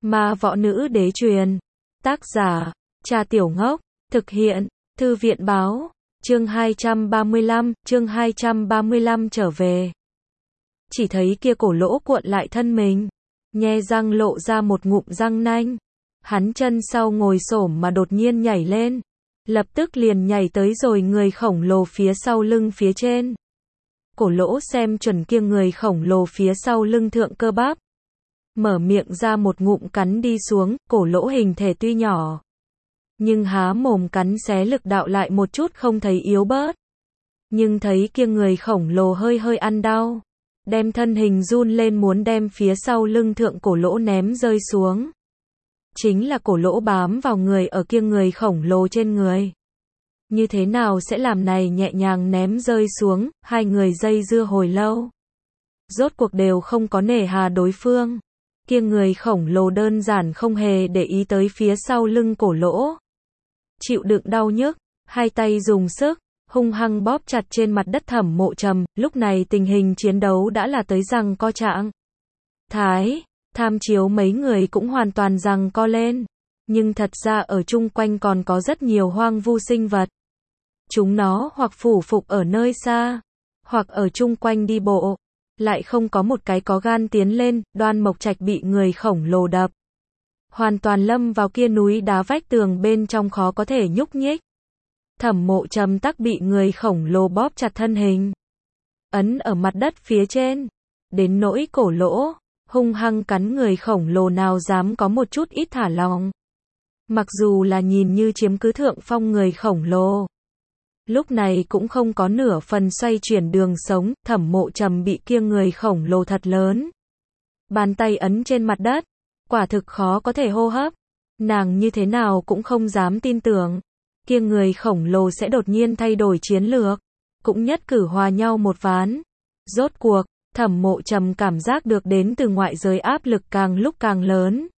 Ma võ nữ đế truyền. Tác giả, Trà Tiểu Ngốc. Thực hiện, Thư viện báo. Chương 235 trở về. Chỉ thấy kia cổ lỗ cuộn lại thân mình, nhe răng lộ ra một ngụm răng nanh. Hắn chân sau ngồi xổm mà đột nhiên nhảy lên, lập tức liền nhảy tới rồi người khổng lồ phía sau lưng phía trên. Cổ lỗ xem chuẩn kia người khổng lồ phía sau lưng thượng cơ bắp, mở miệng ra một ngụm cắn đi xuống. Cổ lỗ hình thể tuy nhỏ, nhưng há mồm cắn xé lực đạo lại một chút không thấy yếu bớt. Nhưng thấy kia người khổng lồ hơi hơi ăn đau, đem thân hình run lên muốn đem phía sau lưng thượng cổ lỗ ném rơi xuống. Chính là cổ lỗ bám vào người ở kia người khổng lồ trên người. Như thế nào sẽ làm này nhẹ nhàng ném rơi xuống, hai người dây dưa hồi lâu. Rốt cuộc đều không có nể hà đối phương. Kia người khổng lồ đơn giản không hề để ý tới phía sau lưng cổ lỗ. Chịu đựng đau nhức, hai tay dùng sức, hung hăng bóp chặt trên mặt đất Thẩm Mộ Trầm. Lúc này tình hình chiến đấu đã là tới giằng co trạng thái. Tham chiếu mấy người cũng hoàn toàn giằng co lên. Nhưng thật ra ở chung quanh còn có rất nhiều hoang vu sinh vật. Chúng nó hoặc phủ phục ở nơi xa, hoặc ở chung quanh đi bộ. Lại không có một cái có gan tiến lên. Đoan Mộc Trạch bị người khổng lồ đập, hoàn toàn lâm vào kia núi đá vách tường bên trong khó có thể nhúc nhích. Thẩm Mộ Trầm tắc bị người khổng lồ bóp chặt thân hình, ấn ở mặt đất phía trên. Đến nỗi cổ lỗ, hung hăng cắn người khổng lồ nào dám có một chút ít thả lỏng. Mặc dù là nhìn như chiếm cứ thượng phong người khổng lồ, lúc này cũng không có nửa phần xoay chuyển đường sống. Thẩm Mộ Trầm bị kia người khổng lồ thật lớn bàn tay ấn trên mặt đất, quả thực khó có thể hô hấp. Nàng như thế nào cũng không dám tin tưởng kia người khổng lồ sẽ đột nhiên thay đổi chiến lược, cũng nhất cử hòa nhau một ván. Rốt cuộc, Thẩm Mộ Trầm cảm giác được đến từ ngoại giới áp lực càng lúc càng lớn,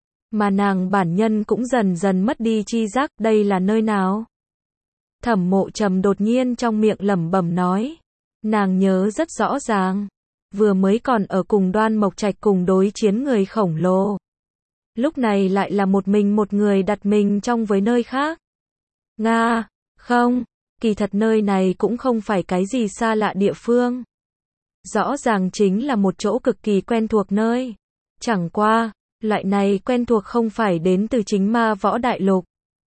mà nàng bản nhân cũng dần dần mất đi chi giác. Đây là nơi nào? Thẩm Mộ Trầm đột nhiên trong miệng lẩm bẩm nói. Nàng nhớ rất rõ ràng, vừa mới còn ở cùng Đoan Mộc Trạch cùng đối chiến người khổng lồ, lúc này lại là một người đặt mình trong với nơi khác. Nga, không, kỳ thật nơi này cũng không phải cái gì xa lạ địa phương. Rõ ràng chính là một chỗ cực kỳ quen thuộc nơi. Chẳng qua, loại này quen thuộc không phải đến từ chính Ma Võ Đại Lục,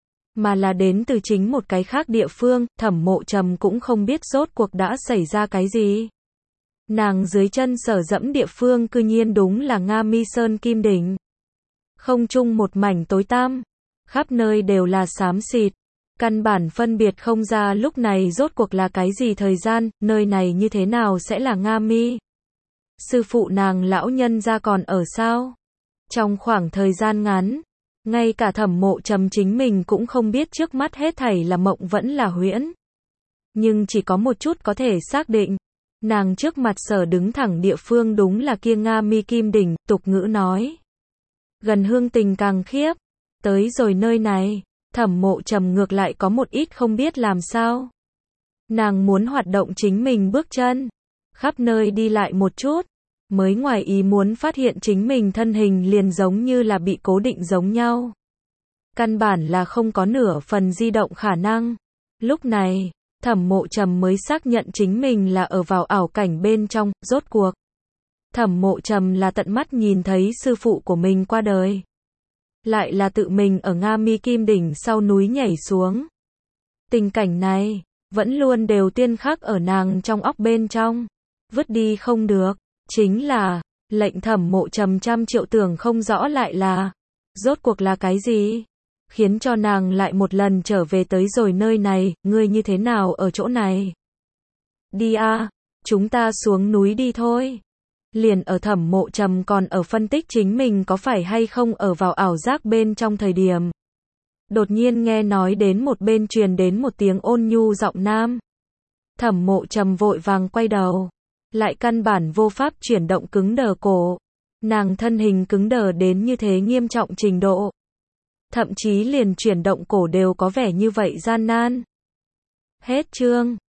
mà là đến từ chính một cái khác địa phương. Thẩm Mộ Trầm cũng không biết rốt cuộc đã xảy ra cái gì. Nàng dưới chân sở dẫm địa phương cư nhiên đúng là Nga Mi Sơn Kim Đỉnh. Không trung một mảnh tối tăm, khắp nơi đều là xám xịt, căn bản phân biệt không ra lúc này rốt cuộc là cái gì thời gian. Nơi này như thế nào sẽ là Nga Mi? Sư phụ nàng lão nhân gia còn ở sao? Trong khoảng thời gian ngắn, ngay cả Thẩm Mộ Trầm chính mình cũng không biết trước mắt hết thảy là mộng vẫn là huyễn. Nhưng chỉ có một chút có thể xác định, nàng trước mặt sở đứng thẳng địa phương đúng là kia Nga Mi Kim Đỉnh. Tục ngữ nói, gần hương tình càng khiếp. Tới rồi nơi này, Thẩm Mộ Trầm ngược lại có một ít không biết làm sao. Nàng muốn hoạt động chính mình bước chân, khắp nơi đi lại một chút, mới ngoài ý muốn phát hiện chính mình thân hình liền giống như là bị cố định giống nhau. Căn bản là không có nửa phần di động khả năng. Lúc này, Thẩm Mộ Trầm mới xác nhận chính mình là ở vào ảo cảnh bên trong. Rốt cuộc, Thẩm Mộ Trầm là tận mắt nhìn thấy sư phụ của mình qua đời, lại là tự mình ở Nga Mi Kim Đỉnh sau núi nhảy xuống. Tình cảnh này vẫn luôn đều tiên khắc ở nàng trong óc bên trong, vứt đi không được. Chính là lệnh Thẩm Mộ Trầm trăm triệu tưởng không rõ lại là rốt cuộc là cái gì khiến cho nàng lại một lần trở về tới rồi nơi này. Ngươi như thế nào ở chỗ này? Đi a, chúng ta xuống núi đi thôi. Liền ở Thẩm Mộ Trầm còn ở phân tích chính mình có phải hay không ở vào ảo giác bên trong thời điểm, đột nhiên nghe nói đến một bên truyền đến một tiếng ôn nhu giọng nam. Thẩm Mộ Trầm vội vàng quay đầu, lại căn bản vô pháp chuyển động, cứng đờ cổ. Nàng thân hình cứng đờ đến như thế nghiêm trọng trình độ, thậm chí liền chuyển động cổ đều có vẻ như vậy gian nan. Hết chương.